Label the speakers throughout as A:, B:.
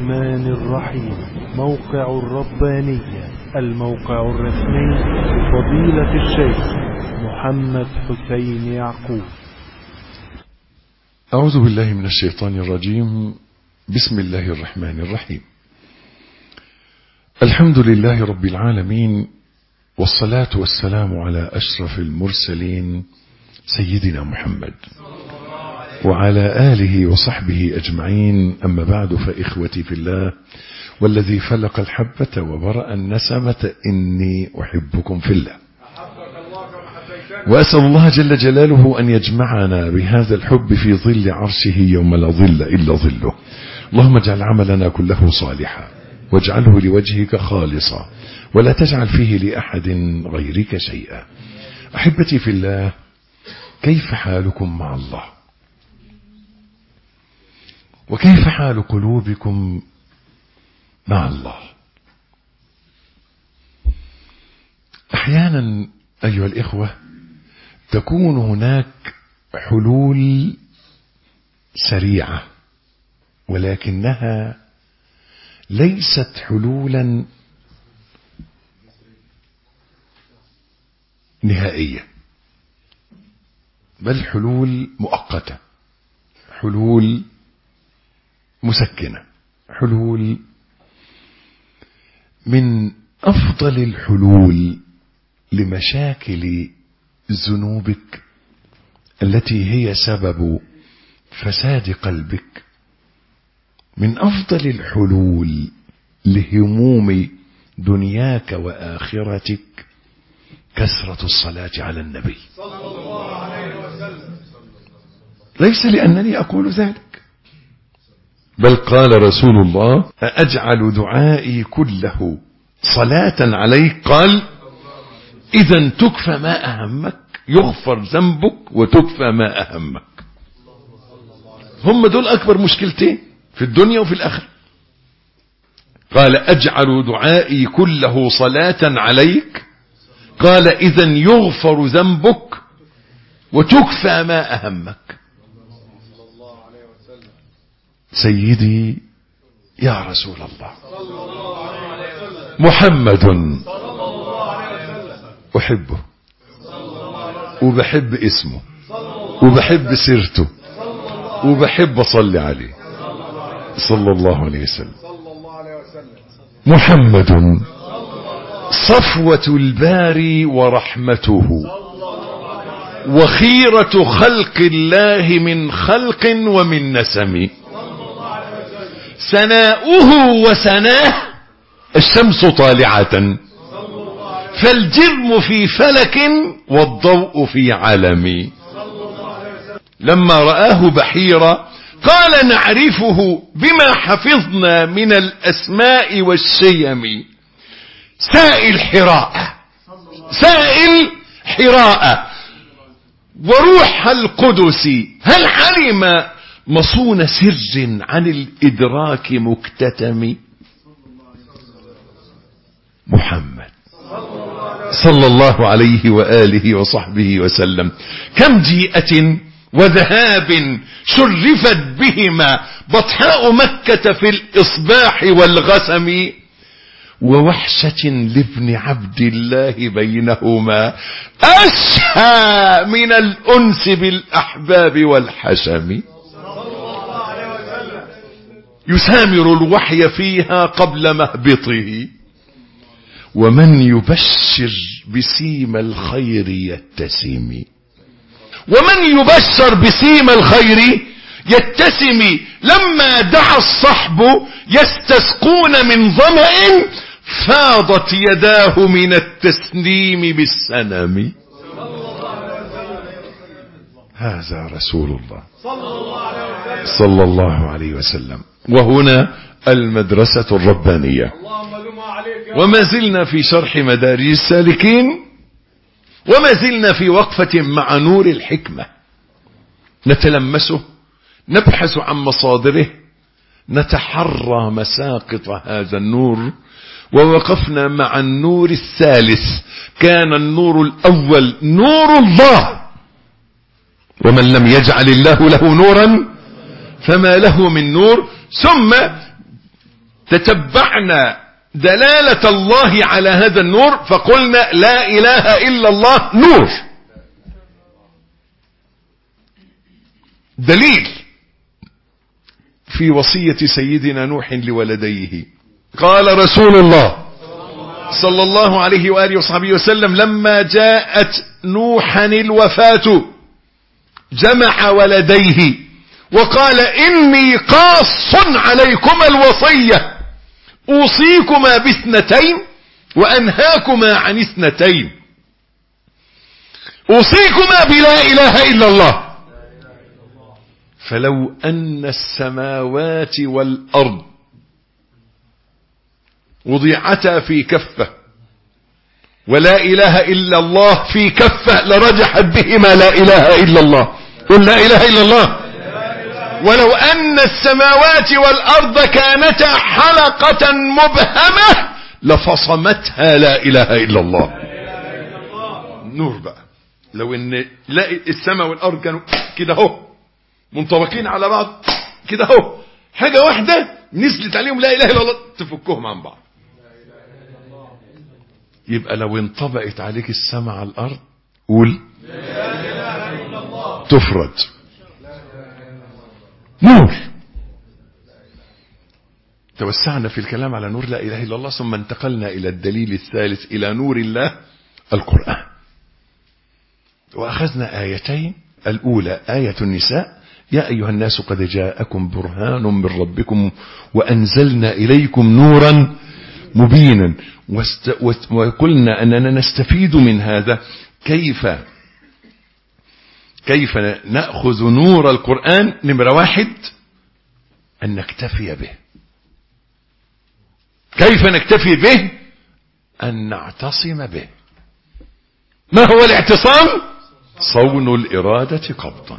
A: الرحمن الرحيم. موقع الربانية، الموقع الرسمي لفضيلة الشيخ محمد حسين يعقوب.
B: أعوذ بالله من الشيطان الرجيم. بسم الله الرحمن الرحيم. الحمد لله رب العالمين، والصلاة والسلام على أشرف المرسلين سيدنا محمد وعلى آله وصحبه أجمعين. أما بعد، فإخوتي في الله والذي فلق الحبة وبرأ النسمة إني أحبكم في الله، وأسأل الله جل جلاله أن يجمعنا بهذا الحب في ظل عرشه يوم لا ظل إلا ظله. اللهم اجعل عملنا كله صالحا، واجعله لوجهك خالصا، ولا تجعل فيه لأحد غيرك شيئا. أحبتي في الله، كيف حالكم مع الله؟ وكيف حال قلوبكم مع الله؟ أحيانا أيها الإخوة تكون هناك حلول سريعة، ولكنها ليست حلولا نهائية، بل حلول مؤقتة، حلول مسكنة، حلول من أفضل الحلول لمشاكل ذنوبك التي هي سبب فساد قلبك، من أفضل الحلول لهموم دنياك وآخرتك كثرة الصلاة على النبي صلى الله عليه وسلم. ليس لأنني أقول ذلك، بل قال رسول الله: أجعل دعائي كله صلاة عليك؟ قال: إذا تكفى ما أهمك، يغفر ذنبك وتكفى ما أهمك. هم دول أكبر مشكلتين في الدنيا وفي الآخرة. قال: أجعل دعائي كله صلاة عليك، قال: إذا يغفر ذنبك وتكفى ما أهمك. سيدي يا رسول الله محمد أحبه وبحب اسمه وبحب سيرته وبحب أصلي عليه صلى الله عليه وسلم. محمد صفوة الباري ورحمته، وخيرة خلق الله من خلق ومن نسم، سناؤه وسناه الشمس طالعة، فالجرم في فلك والضوء في علم. لما رآه بحيرا قال: نعرفه بما حفظنا من الأسماء والشيم. سائل حراء، سائل حراء وروح القدس، هل علم مصون سر عن الإدراك مكتتم. محمد صلى الله عليه وآله وصحبه وسلم. كم جيئة وذهاب شرفت بهما بطحاء مكة في الإصباح والغسم، ووحشة لابن عبد الله بينهما أشهى من الأنس بالأحباب والحشم. يسامر الوحي فيها قبل مهبطه، ومن يبشر بسيم الخير يتسم. ومن يبشر بسيم الخير يتسم. لما دعا الصحب يستسقون من ظمأ فاضت يداه من التسنيم بالسنم. هذا رسول الله صلى الله عليه وسلم. وهنا المدرسة الربانية، وما زلنا في شرح مدارج السالكين، وما زلنا في وقفة مع نور الحكمة، نتلمسه، نبحث عن مصادره، نتحرى مساقط هذا النور. ووقفنا مع النور الثالث. كان النور الأول نور الله، ومن لم يجعل الله له نورا فما له من نور. ثم تتبعنا دلالة الله على هذا النور فقلنا لا إله إلا الله نور. دليل في وصية سيدنا نوح لولديه. قال رسول الله صلى الله عليه وآله وصحبه وسلم لما جاءت نوحا الوفاة جمع ولديه وقال إني قاص عليكما الوصية أوصيكما باثنتين وأنهاكما عن اثنتين. أوصيكما بلا إله إلا الله. فلو أن السماوات والأرض وضعتا في كفة ولا إله إلا الله في كفة لرجحت بهما لا إله إلا الله. قل لا إله إلا الله. ولو أن السماوات والأرض كانتا حلقة مبهمة لفصمتها لا إله إلا الله. نور بقى. لو ان السماء والأرض كانوا كده اهو منطبقين على بعض كده اهو حاجة واحدة نزلت عليهم لا إله إلا الله تفكهم عن بعض. يبقى لو انطبقت عليك السماء على الأرض قول تفرد نور. توسعنا في الكلام على نور لا إله إلا الله ثم انتقلنا إلى الدليل الثالث إلى نور الله القرآن. وأخذنا آيتين. الأولى آية النساء يا أيها الناس قد جاءكم برهان من ربكم وأنزلنا إليكم نورا مبينا. وقلنا أننا نستفيد من هذا كيف نأخذ نور القرآن. نمرة واحد أن نكتفي به. كيف نكتفي به؟ أن نعتصم به. ما هو الاعتصام؟ صون الإرادة قبضا.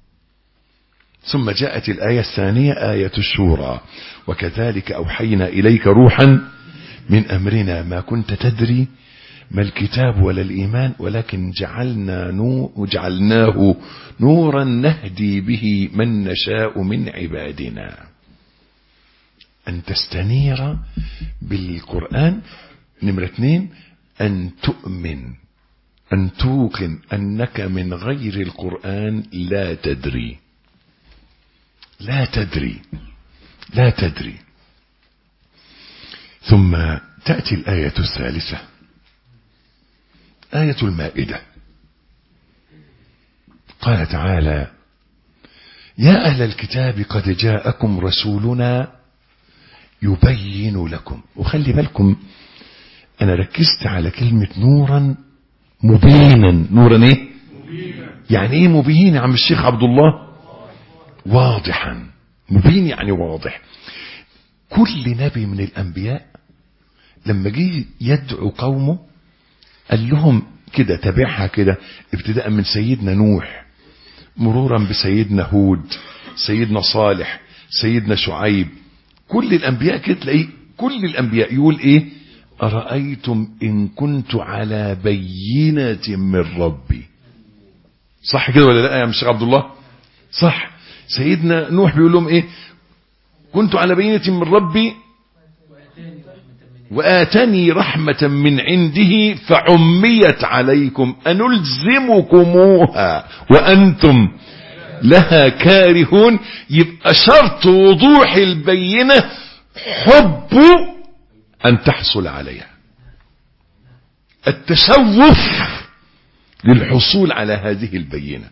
B: ثم جاءت الآية الثانية آية الشورى وكذلك أوحينا إليك روحا من أمرنا ما كنت تدري ما الكتاب ولا الإيمان ولكن جعلناه نورا نهدي به من نشاء من عبادنا. أن تستنير بالقرآن. نمرة 2 أن تؤمن أن توقن أنك من غير القرآن لا تدري. ثم تأتي الآية الثالثة آية المائدة. قال تعالى يا أهل الكتاب قد جاءكم رسولنا يبين لكم. وخلي بالكم أنا ركزت على كلمة نورا مبينا. نورا ايه؟ يعني ايه مبين يا عم الشيخ عبد الله؟ واضحا. مبين يعني واضح. كل نبي من الأنبياء لما جه يدعو قومه قال لهم كده تابعها كده ابتداء من سيدنا نوح مرورا بسيدنا هود سيدنا صالح سيدنا شعيب. كل الأنبياء كده تلاقيه كل الأنبياء يقول ايه؟ أرأيتم إن كنت على بينة من ربي. صح كده ولا لا يا مش عبد الله؟ صح. سيدنا نوح بيقول لهم ايه؟ كنت على بينة من ربي وآتني رحمة من عنده فعميت عليكم أنلزمكموها وأنتم لها كارهون. يبقى شرط وضوح البينة حب أن تحصل عليها. التشوف للحصول على هذه البينة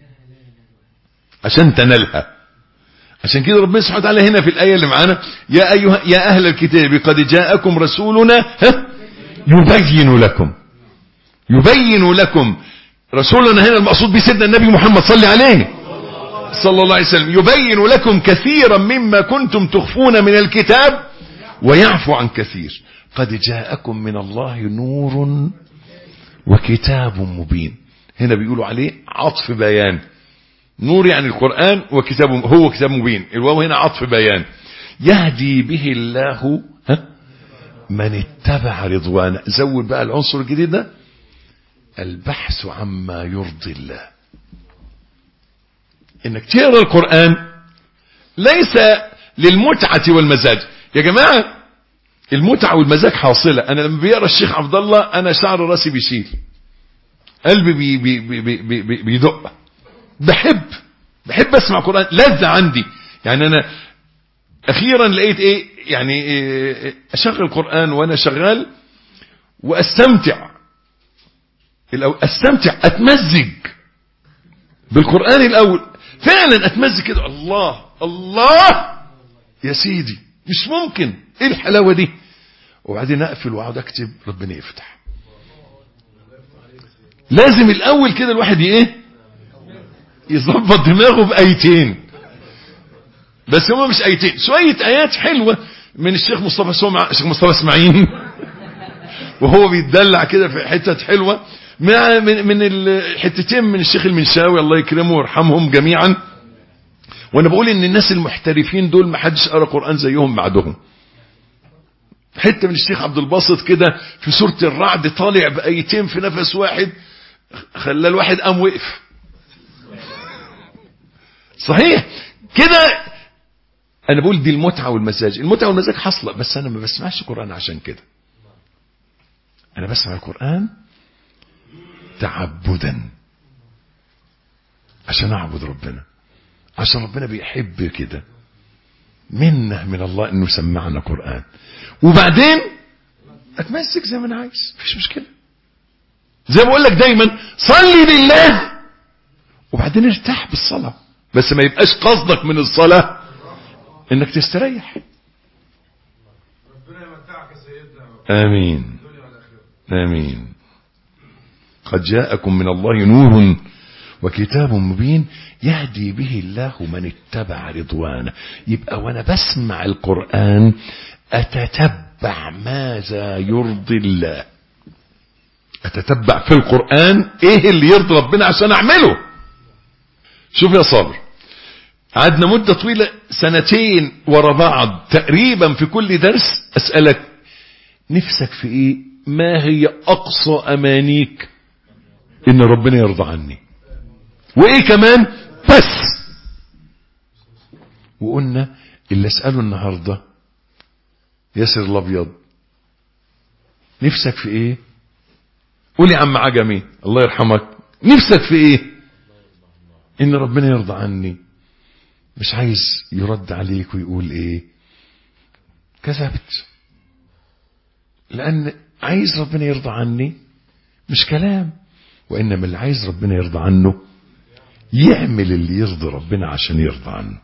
B: عشان تنالها. عشان كده ربنا سبحانه وتعالى هنا في الآية اللي معانا يا أهل الكتاب قد جاءكم رسولنا يبين لكم. رسولنا هنا المقصود بسيدنا النبي محمد صلى الله عليه وسلم. يبين لكم كثيرا مما كنتم تخفون من الكتاب ويعفو عن كثير. قد جاءكم من الله نور وكتاب مبين. هنا بيقولوا عليه عطف بيان. نور يعني القرآن وكتاب هو كتاب مبين. الواو هنا عطف بيان. يهدي به الله من اتبع رضوانه. زود بقى العنصر الجديد ده البحث عما يرضي الله. انك تقرا القرآن ليس للمتعة والمزاج. يا جماعة المتعة والمزاج حاصلة. انا لما بيقرأ الشيخ عبد الله انا شعر راسي بيشيل، قلبي بيدق، بحب اسمع قرآن، لذة عندي. يعني انا اخيرا لقيت ايه يعني اشغل قرآن وانا شغال واستمتع، اتمزج بالقرآن الاول، فعلا اتمزج كده، الله يا سيدي مش ممكن، ايه الحلاوة دي، وبعدين اقفل واقعد اكتب، ربنا يفتح. لازم الاول كده الواحد يظبط دماغه بايتين، بس هما مش ايتين، شوية ايات حلوة من الشيخ مصطفى اسماعيل وهو بيتدلع كده في حتة حلوة، من الحتتين من الشيخ المنشاوي الله يكرمه ويرحمهم جميعا. وانا بقول ان الناس المحترفين دول ما حدش قرأ قرآن زيهم بعدهم. حتة من الشيخ عبد الباسط كده في سورة الرعد طالع بآيتين في نفس واحد، خلى الواحد قام وقف. صحيح كده. انا بقول دي المتعة والمزاج حصلة، بس انا ما بسمعش قرآن عشان كده. انا بسمع القرآن تعبدا، عشان اعبد ربنا، عشان ربنا بيحب كده، منه من الله انه سمعنا قرآن، وبعدين اتمسك زي ما انا عايز، مفيش مشكلة. زي ما بقول لك دايما صلي لله وبعدين ارتاح بالصلاة، بس ما يبقاش قصدك من الصلاة انك تستريح.
C: ربنا يمتعك يا سيدنا.
B: امين امين. قد جاءكم من الله نور وكتاب مبين يهدي به الله من اتبع رضوانه. يبقى وانا بسمع القرآن اتتبع ماذا يرضي الله، اتتبع في القرآن ايه اللي يرضي ربنا عشان اعمله. شوف يا صابر، قعدنا مدة طويلة 2 ورا بعض تقريبا في كل درس اسألك نفسك في ايه، ما هي اقصى امانيك ان ربنا يرضى عني، وايه كمان بس. وقلنا اللي اسأله النهاردة ياسر الابيض نفسك في ايه، قول يا عم عجمي الله يرحمك نفسك في ايه، ان ربنا يرضى عني. مش عايز يرد عليك ويقول ايه كذبت، لان عايز ربنا يرضى عني مش كلام، وانما اللي عايز ربنا يرضى عنه يعمل اللي يرضي ربنا عشان يرضى عنه،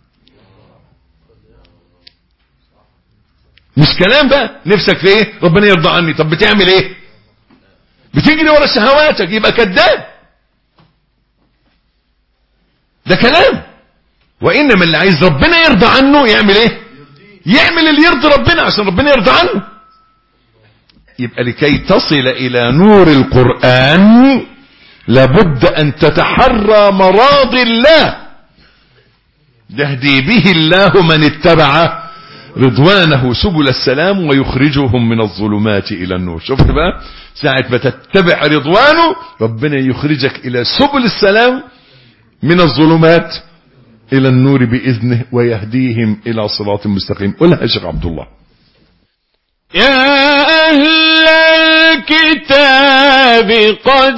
B: مش كلام بقى. نفسك في ايه، ربنا يرضى عني، طب بتعمل ايه، بتجري ورا شهواتك، يبقى كذاب، ده كلام. وانما اللي عايز ربنا يرضى عنه يعمل ايه، يعمل اللي يرضي ربنا عشان ربنا يرضى عنه. يبقى لكي تصل الى نور القرآن لابد ان تتحرى مراضي الله، يهدي به الله من اتبع رضوانه سبل السلام ويخرجهم من الظلمات الى النور. شفت بقى، ساعة ما تتبع رضوانه ربنا يخرجك الى سبل السلام من الظلمات الى النور باذنه ويهديهم الى صراط مستقيم. قولها يا شيخ عبد الله.
D: يا أهل الكتاب قد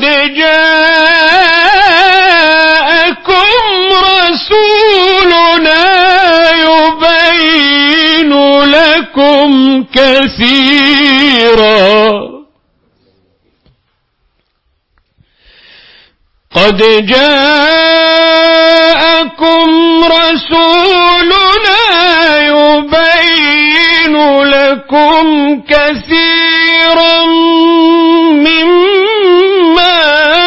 D: جاءكم رسولنا يبين لكم كثيرا قد جاءكم رسولنا يبين لكم كثيرا مما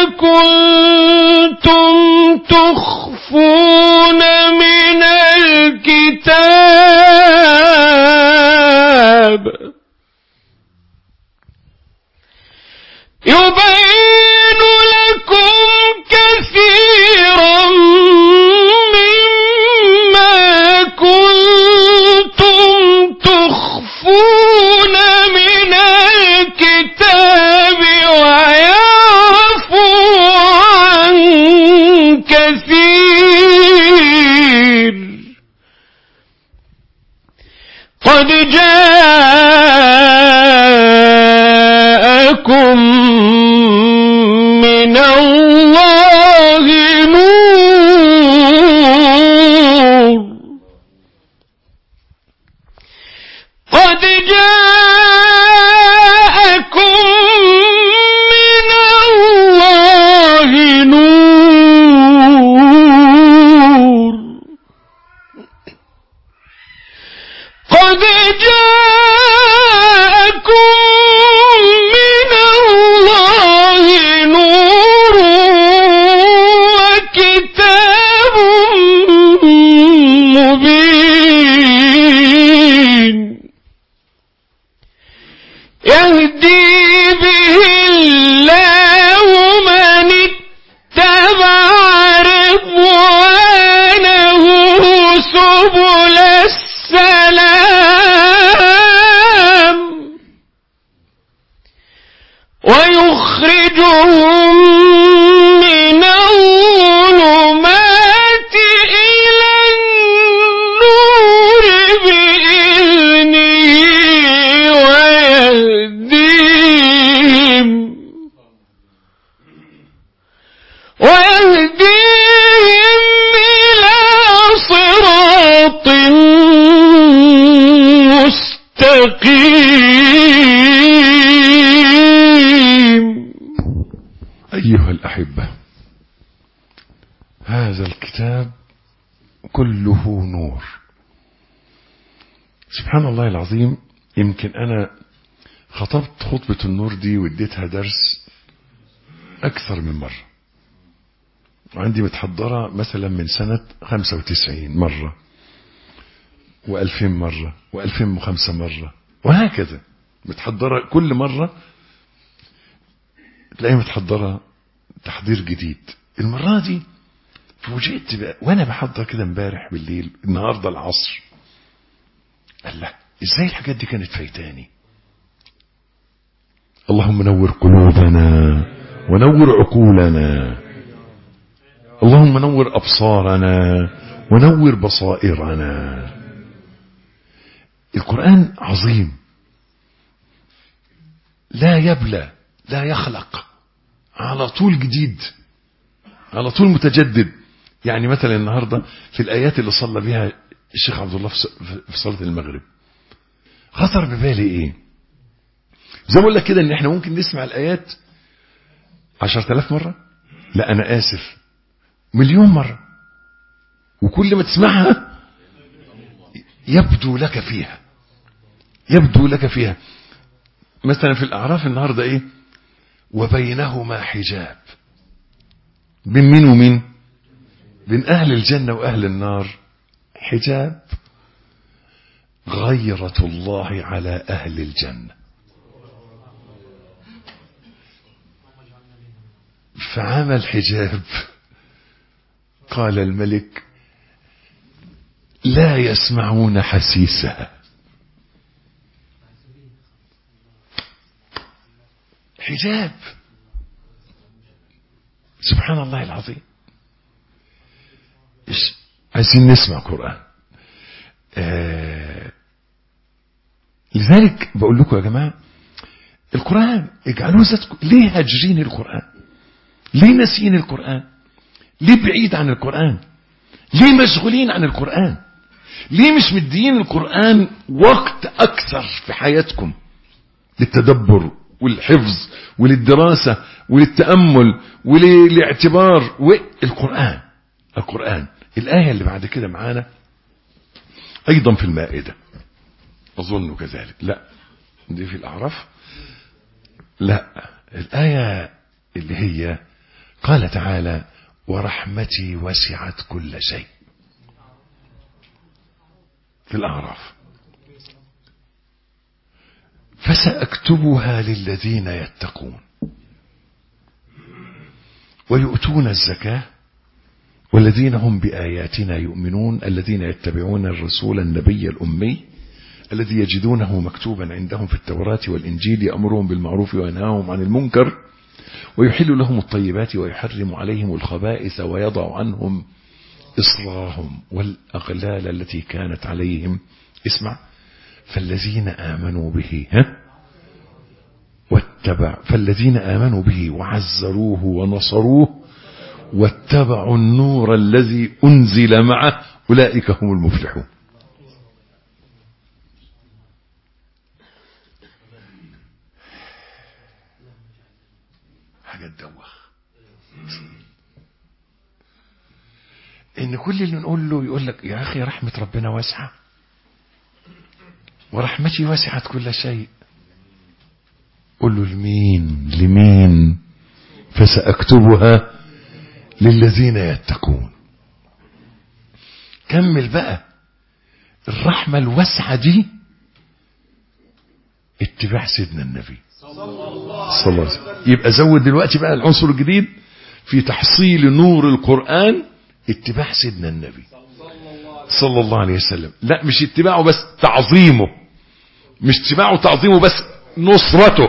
D: كنتم تخفون من الكتاب يبين لكم كثيرا مما كنتم تخفون من الكتاب قد جاءكم من الله نور قد جاءكم من الله نور قد جاءكم من الله نور وكتاب مبين يهدي به الله من اتبع رضوانه سبل السلام ويخرجهم من الظلمات إلى النور بإذنه ويهديهم إلى صراط مستقيم.
B: أيها الأحبة، هذا الكتاب كله نور. سبحان الله العظيم، يمكن أنا خطبت خطبة النور دي واديتها درس أكثر من مرة، وعندي متحضرة مثلا من سنة 95 مرة و2000 مرة و2005 مرة وهكذا، متحضرة كل مرة تلاقيها متحضرة تحضير جديد. المرة دي فوجئت بقى وانا بحضر كده امبارح بالليل النهاردة العصر، الله ازاي الحاجات دي كانت فايتاني. اللهم نور قلوبنا ونور عقولنا، اللهم نور أبصارنا ونور بصائرنا. القرآن عظيم، لا يبلى لا يخلق، على طول جديد، على طول متجدد. يعني مثلا النهاردة في الآيات اللي صلى بها الشيخ عبد الله في صلاة المغرب، خطر ببالي ايه؟ زي ما اقول لك كده ان احنا ممكن نسمع الآيات 10,000 مرة، لا انا اسف 1,000,000 مرة، وكل ما تسمعها يبدو لك فيها. مثلا في الأعراف النهاردة ايه؟ وبينهما حجاب، بين مين ومين؟ بين أهل الجنة وأهل النار حجاب، غيرة الله على أهل الجنة. فعمل حجاب، قال الملك لا يسمعون حسيسها. حجاب، سبحان الله العظيم. عايزين نسمع قرآن. لذلك بقول لكم يا جماعة القرآن اجعلوه ذاتكم. ليه هاجرين القرآن؟ ليه ناسين القرآن؟ ليه بعيد عن القرآن؟ ليه مشغولين عن القرآن؟ ليه مش مدين القرآن وقت أكثر في حياتكم للتدبر والحفظ وللدراسة وللتأمل وللاعتبار؟ القرآن الآية اللي بعد كده معانا أيضا في المائدة أظن كذلك، لا دي في الأعراف، لا الآية اللي هي قال تعالى ورحمتي وسعت كل شيء، في الأعراف، فسأكتبها للذين يتقون ويؤتون الزكاة والذين هم بآياتنا يؤمنون الذين يتبعون الرسول النبي الأمي الذي يجدونه مكتوبا عندهم في التوراة والإنجيل يأمرهم بالمعروف وينهاهم عن المنكر ويحل لهم الطيبات ويحرم عليهم الخبائث ويضع عنهم إصرارهم والأغلال التي كانت عليهم. اسمع، فالذين آمنوا به وعزروه ونصروه واتبعوا النور الذي أنزل معه أولئك هم المفلحون. حاجة تدوخ إن كل اللي نقول له يقول لك يا أخي رحمة ربنا واسعة ورحمتي وسعت كل شيء. قل له لمين فسأكتبها للذين يتقون. كمل بقى الرحمة الواسعة دي اتباع سيدنا النبي صلى الله عليه وسلم. يبقى زود دلوقتي بقى العنصر الجديد في تحصيل نور القرآن، اتباع سيدنا النبي صلى الله عليه وسلم. لا مش اتباعه بس، تعظيمه. مش اتباعه تعظيمه بس، نصرته.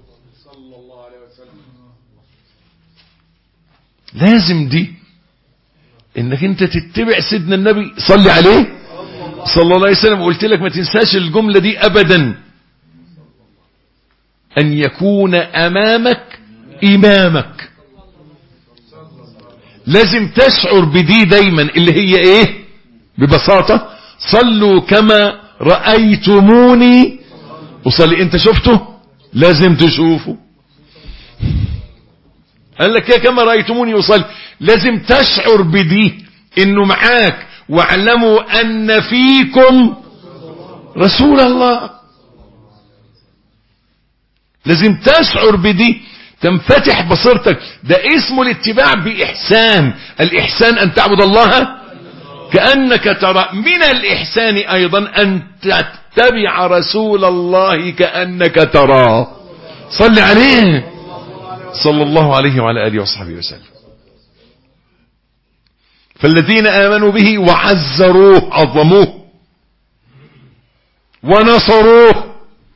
B: لازم دي انك انت تتبع سيدنا النبي صلي عليه صلى الله عليه وسلم. وقلت لك ما تنساش الجملة دي ابدا، ان يكون امامك امامك. لازم تشعر بدي دايما، اللي هي ايه؟ ببساطة صلوا كما رأيتموني وصلي. انت شفته لازم تشوفه. قال لك يا كما رأيتموني وصلي، لازم تشعر بدي انه معاك. واعلموا ان فيكم رسول الله. لازم تشعر بدي، تنفتح بصيرتك. ده اسمه الاتباع بإحسان. الإحسان أن تعبد الله كأنك ترى. من الإحسان أيضا أن تتبع رسول الله كأنك تراه. صل عليه صلى الله عليه وعلى آله وصحبه وسلم. فالذين آمنوا به وعزروه، عظموه ونصروه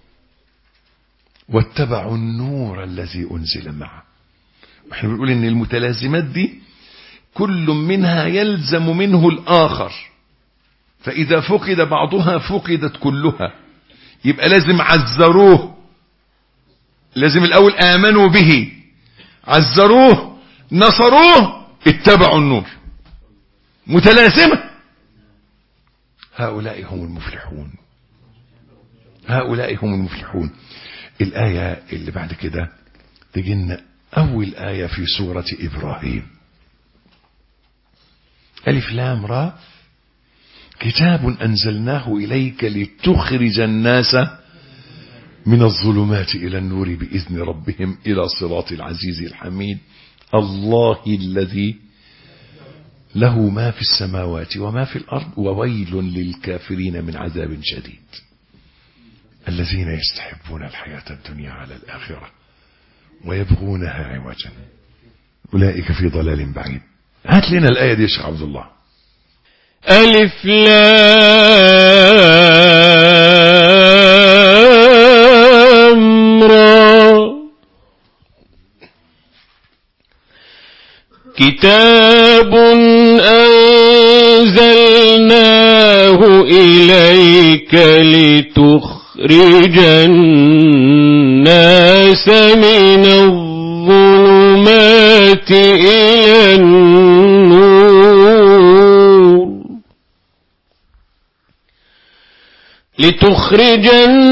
B: واتبعوا النور الذي أنزل معه. احنا بنقول ان المتلازمات دي كل منها يلزم منه الآخر، فإذا فقد بعضها فقدت كلها. يبقى لازم عزروه، لازم الأول آمنوا به، عزروه، نصروه، اتبعوا النور. متلازمة. هؤلاء هم المفلحون. هؤلاء هم المفلحون. الآية اللي بعد كده تجينا أول آية في سورة إبراهيم. ألف لام را، كتاب أنزلناه إليك لتخرج الناس من الظلمات إلى النور بإذن ربهم إلى صراط العزيز الحميد الله الذي له ما في السماوات وما في الأرض وويل للكافرين من عذاب شديد الذين يستحبون الحياة الدنيا على الآخرة ويبغونها عوجا أولئك في ضلال بعيد. هات لنا الآية دي يا شيخ عبد الله.
D: ألف لام را، كتاب أنزلناه إليك لتخرج الناس من الظلمات إلى النور، لتخرج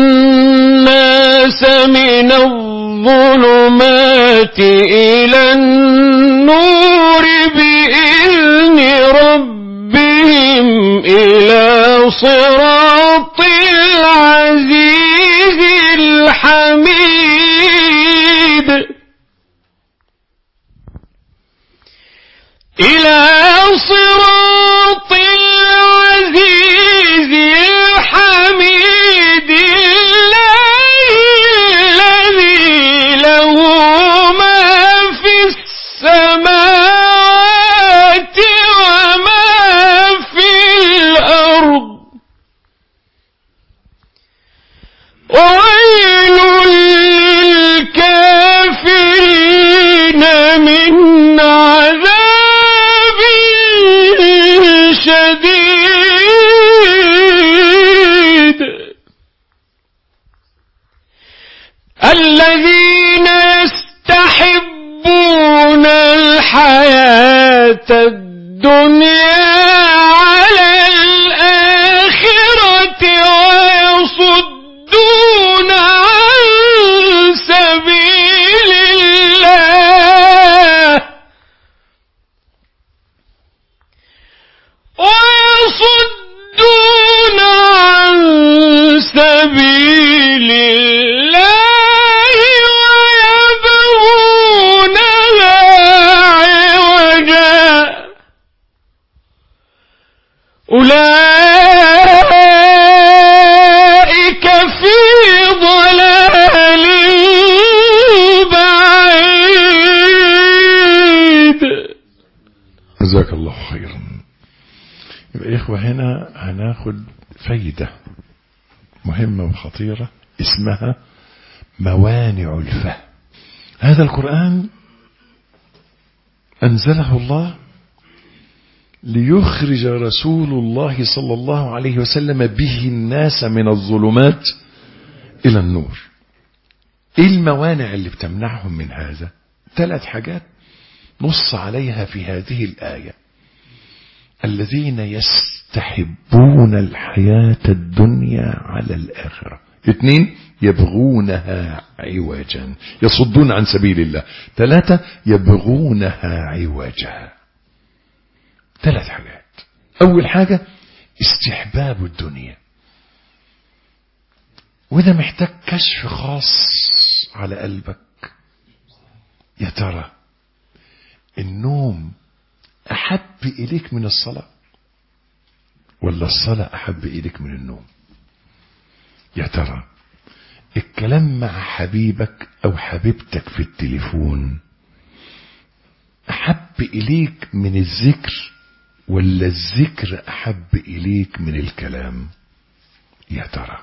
D: الناس من الظلمات إلى النور بإذن ربهم إلى صراط العزيز الحميد، إلى صراط العزيز الحميد الذي له ما في السماوات وما في الأرض وويل للكافرين من عذاب شديد. الحياة الدنيا على الآخرة ويصدون عن سبيل الله ويصدون عن سبيل الله ويبغونها عوجا أولئك في ضلال بعيد.
B: جزاك الله خيرا. يبقى إخوة هنا هناخد فايدة مهمة وخطيرة اسمها موانع الفهم. هذا القرآن أنزله الله ليخرج رسول الله صلى الله عليه وسلم به الناس من الظلمات إلى النور. إيه الموانع اللي بتمنعهم من هذا؟ 3 حاجات نص عليها في هذه الآية: الذين يستحبون الحياة الدنيا على الآخرة. 2 يبغونها عوجا، يصدون عن سبيل الله. 3 يبغونها عوجا. 3 حاجات. أول حاجة استحباب الدنيا، وده محتاج كشف خاص على قلبك. يا ترى النوم أحب إليك من الصلاة ولا الصلاة أحب إليك من النوم؟ يا ترى الكلام مع حبيبك أو حبيبتك في التليفون أحب إليك من الذكر ولا الذكر أحب إليك من الكلام؟ يا ترى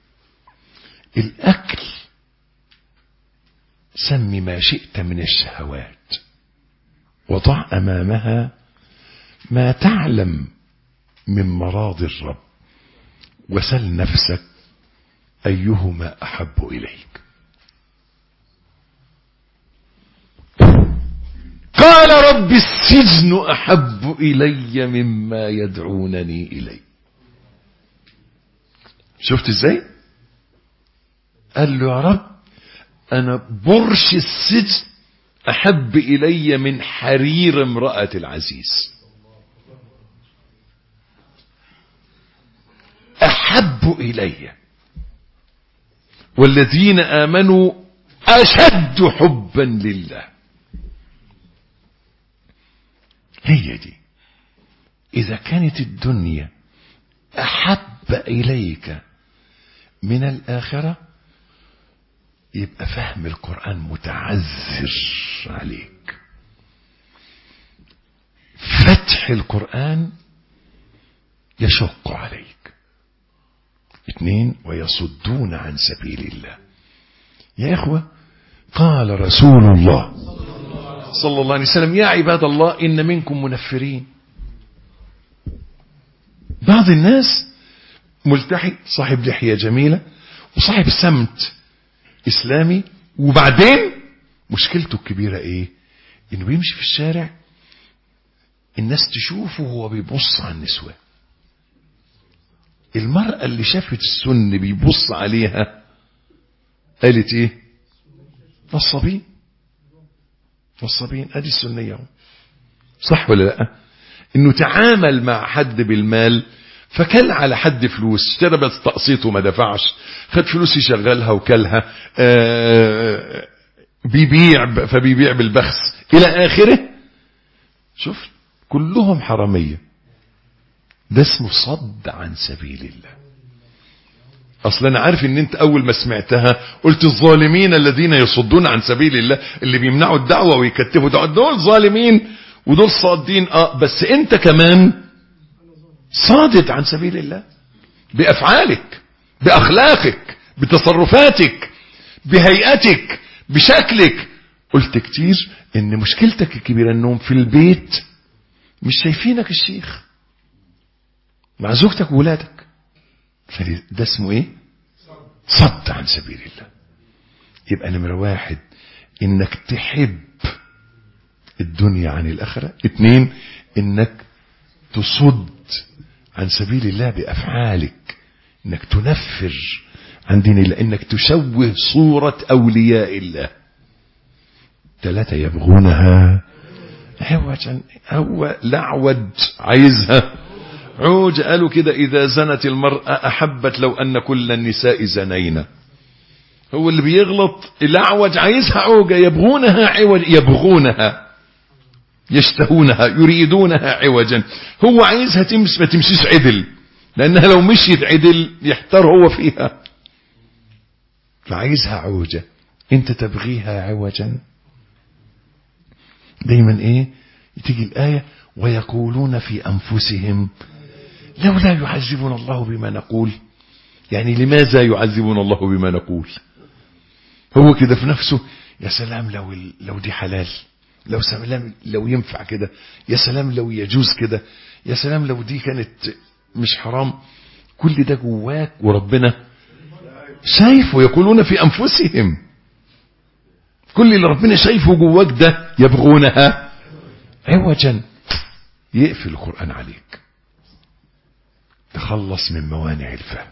B: الأكل، سمي ما شئت من الشهوات وضع أمامها ما تعلم من مراضي الرب وسل نفسك أيهما أحب إليك. قال رب السجن أحب إلي مما يدعونني إليه. شفت ازاي؟ قال له يا رب أنا برش السجن أحب إلي من حرير امرأة العزيز. أحب إلي، والذين آمنوا أشد حبا لله. هي دي. إذا كانت الدنيا أحب إليك من الآخرة يبقى فهم القرآن متعذر عليك. فتح القرآن يشق عليك. 2 ويصدون عن سبيل الله. يا إخوة، قال رسول الله صلى الله عليه وسلم: يا عباد الله إن منكم منفرين. بعض الناس ملتحي، صاحب لحية جميلة وصاحب سمت إسلامي، وبعدين مشكلته الكبيرة إيه؟ إنه بيمشي في الشارع الناس تشوفه وهو بيبص على النسوان. المرأة اللي شافت السن بيبص عليها قالت إيه؟ نصابين. نصابين. أدي السنية. صح ولا لا؟ إنه تعامل مع حد بالمال، فكل على حد فلوس، اشترى بس تقسيط وما دفعش، خد فلوس يشغلها وكلها، بيبيع فبيبيع بالبخس إلى آخره. شوف كلهم حرامية. ده اسمه صد عن سبيل الله. اصلا انا عارف ان انت اول ما سمعتها قلت الظالمين الذين يصدون عن سبيل الله، اللي بيمنعوا الدعوة ويكتبوا دعوة، دول ظالمين ودول صادين. بس انت كمان صادت عن سبيل الله بافعالك، باخلاقك، بتصرفاتك، بهيئتك، بشكلك. قلت كتير ان مشكلتك الكبيرة انهم في البيت مش شايفينك الشيخ مع زوجتك وولادك. ده اسمه ايه؟ صد عن سبيل الله. يبقى نمرة 1 انك تحب الدنيا عن الآخرة. 2 انك تصد عن سبيل الله بأفعالك، انك تنفر عن دين الله، انك تشوه صورة أولياء الله. 3 يبغونها عوجا، هو الأعوج عايزها عوج. قالوا كده إذا زنت المرأة أحبت لو أن كل النساء زنينا. هو اللي بيغلط الأعوج عايزها عوجة. يبغونها عوج، يبغونها يشتهونها يريدونها عوجا. هو عايزها ما تمشيش عدل، لأنها لو مشيت عدل يحتار هو فيها، فعايزها عوجة. انت تبغيها عوجا. دايما تيجي الآية ويقولون في أنفسهم لولا يعذبنا الله بما نقول. يعني لماذا يعذبنا الله بما نقول؟ هو كده في نفسه، يا سلام لو دي حلال، لو ينفع كده، يا سلام لو يجوز كده، يا سلام لو دي كانت مش حرام. كل ده جواك وربنا شايفه. يقولون في أنفسهم، كل اللي ربنا شايفه جواك ده يبغونها عوجا. يقفل القرآن عليك، تخلص من موانع الفهم.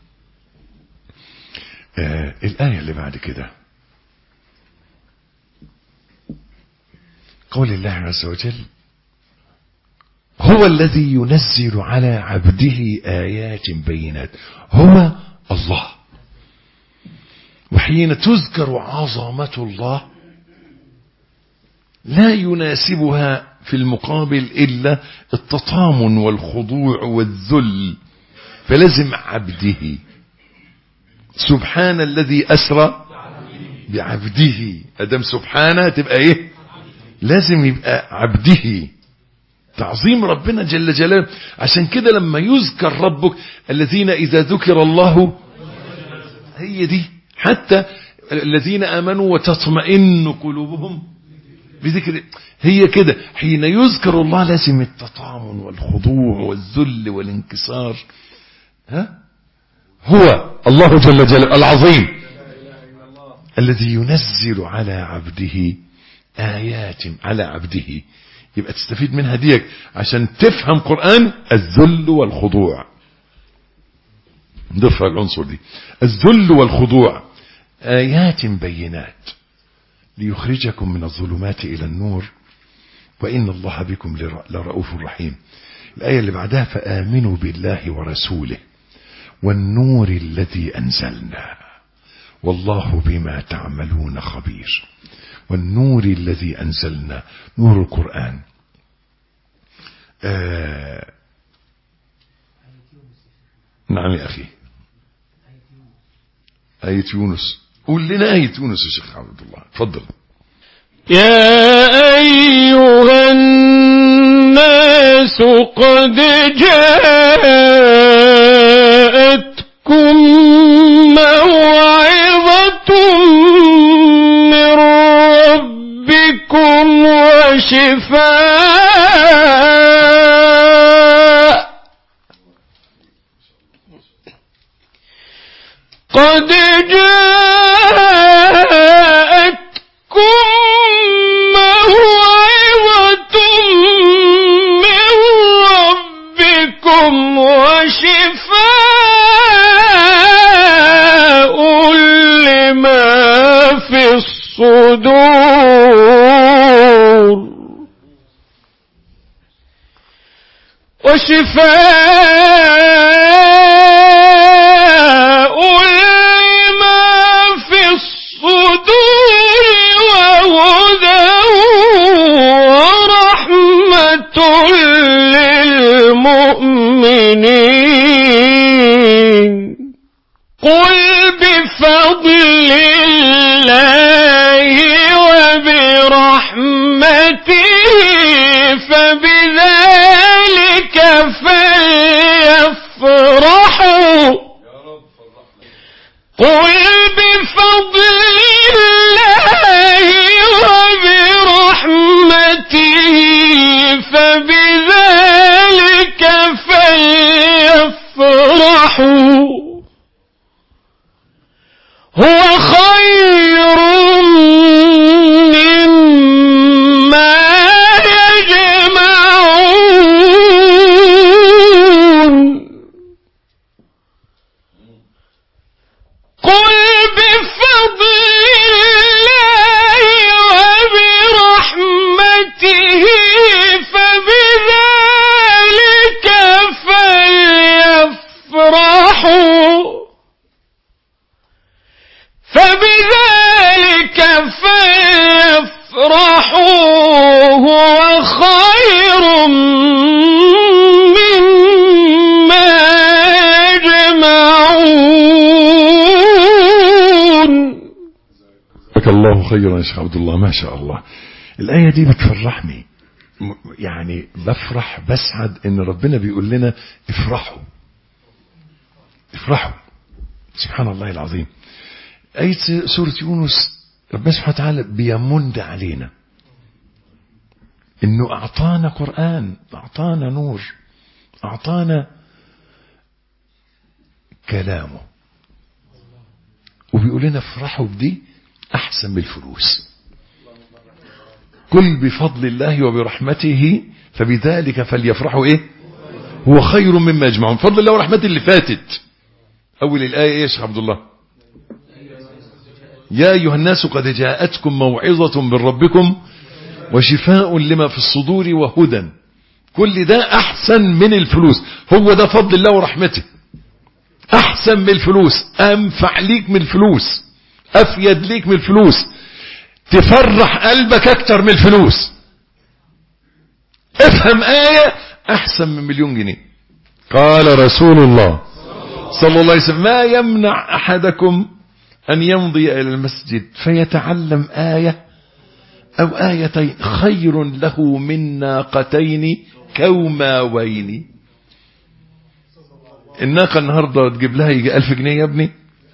B: الآية اللي بعد كده قول الله عز وجل هو الذي ينزل على عبده آيات بينات. هو الله. وحين تذكر عظمة الله لا يناسبها في المقابل إلا التطامن والخضوع والذل، فلازم عبده. سبحان الذي أسرى بعبده. أدم سبحانه تبقى لازم يبقى عبده. تعظيم ربنا جل جلاله. عشان كده لما يذكر ربك الذين إذا ذكر الله، هي دي حتى الذين آمنوا وتطمئن قلوبهم بذكر. هي كده حين يذكر الله لازم التطامن والخضوع والذل والانكسار. هو الله جل جلاله العظيم الذي ينزل على عبده آيات على عبده. يبقى تستفيد منها ديك عشان تفهم قرآن. الذل والخضوع، نضيفها العنصر دي، الذل والخضوع. آيات بينات ليخرجكم من الظلمات إلى النور وإن الله بكم لرؤوف رحيم. الآية اللي بعدها فآمنوا بالله ورسوله والنور الذي أنزلنا والله بما تعملون خبير. والنور الذي أنزلنا، نور القرآن. نعم يا أخي، آية يونس. قول لنا آية يونس يا شيخ عبد الله، تفضل.
D: يا أيها الناس قد جاءتكم موعظة من ربكم وشفاء. قد جاءتكم موعظة من ربكم وشفاء لما في الصدور. وشفاء لما في الصدور وهدى ورحمة للمؤمنين. قل بفضل الله وبرحمته فبذلك فليفرحوا. قل بفضل الله وبرحمته فبذلك فليفرحوا هو خير مما
B: الله خيرا يا شيخ عبد الله، ما شاء الله. الآية دي بتفرحني، يعني بفرح بسعد ان ربنا بيقول لنا افرحوا افرحوا. سبحان الله العظيم. آية سورة يونس ربنا سبحانه وتعالى بيمن علينا انه اعطانا قرآن، اعطانا نور، اعطانا كلامه، وبيقول لنا افرحوا بدي احسن من الفلوس. قل بفضل الله وبرحمته فبذلك فليفرحوا ايه هو خير مما يجمعون. فضل الله ورحمته اللي فاتت اول الآية ايه يا شيخ عبد الله؟ يا ايها الناس قد جاءتكم موعظة من ربكم وشفاء لما في الصدور وهدى. كل ده احسن من الفلوس، هو ده فضل الله ورحمته، احسن من الفلوس، انفع ليك من الفلوس، افيد ليك من الفلوس، تفرح قلبك اكتر من الفلوس. افهم آية احسن من مليون جنيه. قال رسول الله صلى الله عليه وسلم ما يمنع احدكم ان يمضي الى المسجد فيتعلم آية او آيتين خير له من ناقتين كوماوين. الناقة النهاردة تجيب لها يجي 1000 جنيه يا ابني،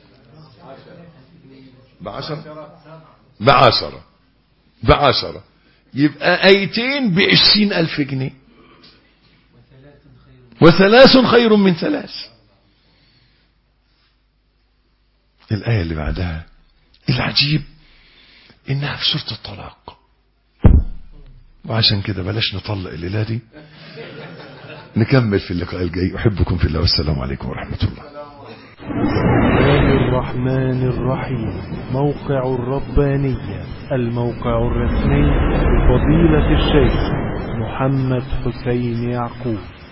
B: بعشرة يبقى آيتين ب20,000 جنيه، وثلاث خير من ثلاث. الآية اللي بعدها العجيب إنها في سورة الطلاق، وعشان كده بلاش نطلق الليلة دي، نكمل في اللقاء الجاي. أحبكم في الله والسلام عليكم ورحمة الله.
A: الرحمن الرحيم. موقع الربانية، الموقع الرسمي لفضيلة الشيخ محمد حسين يعقوب.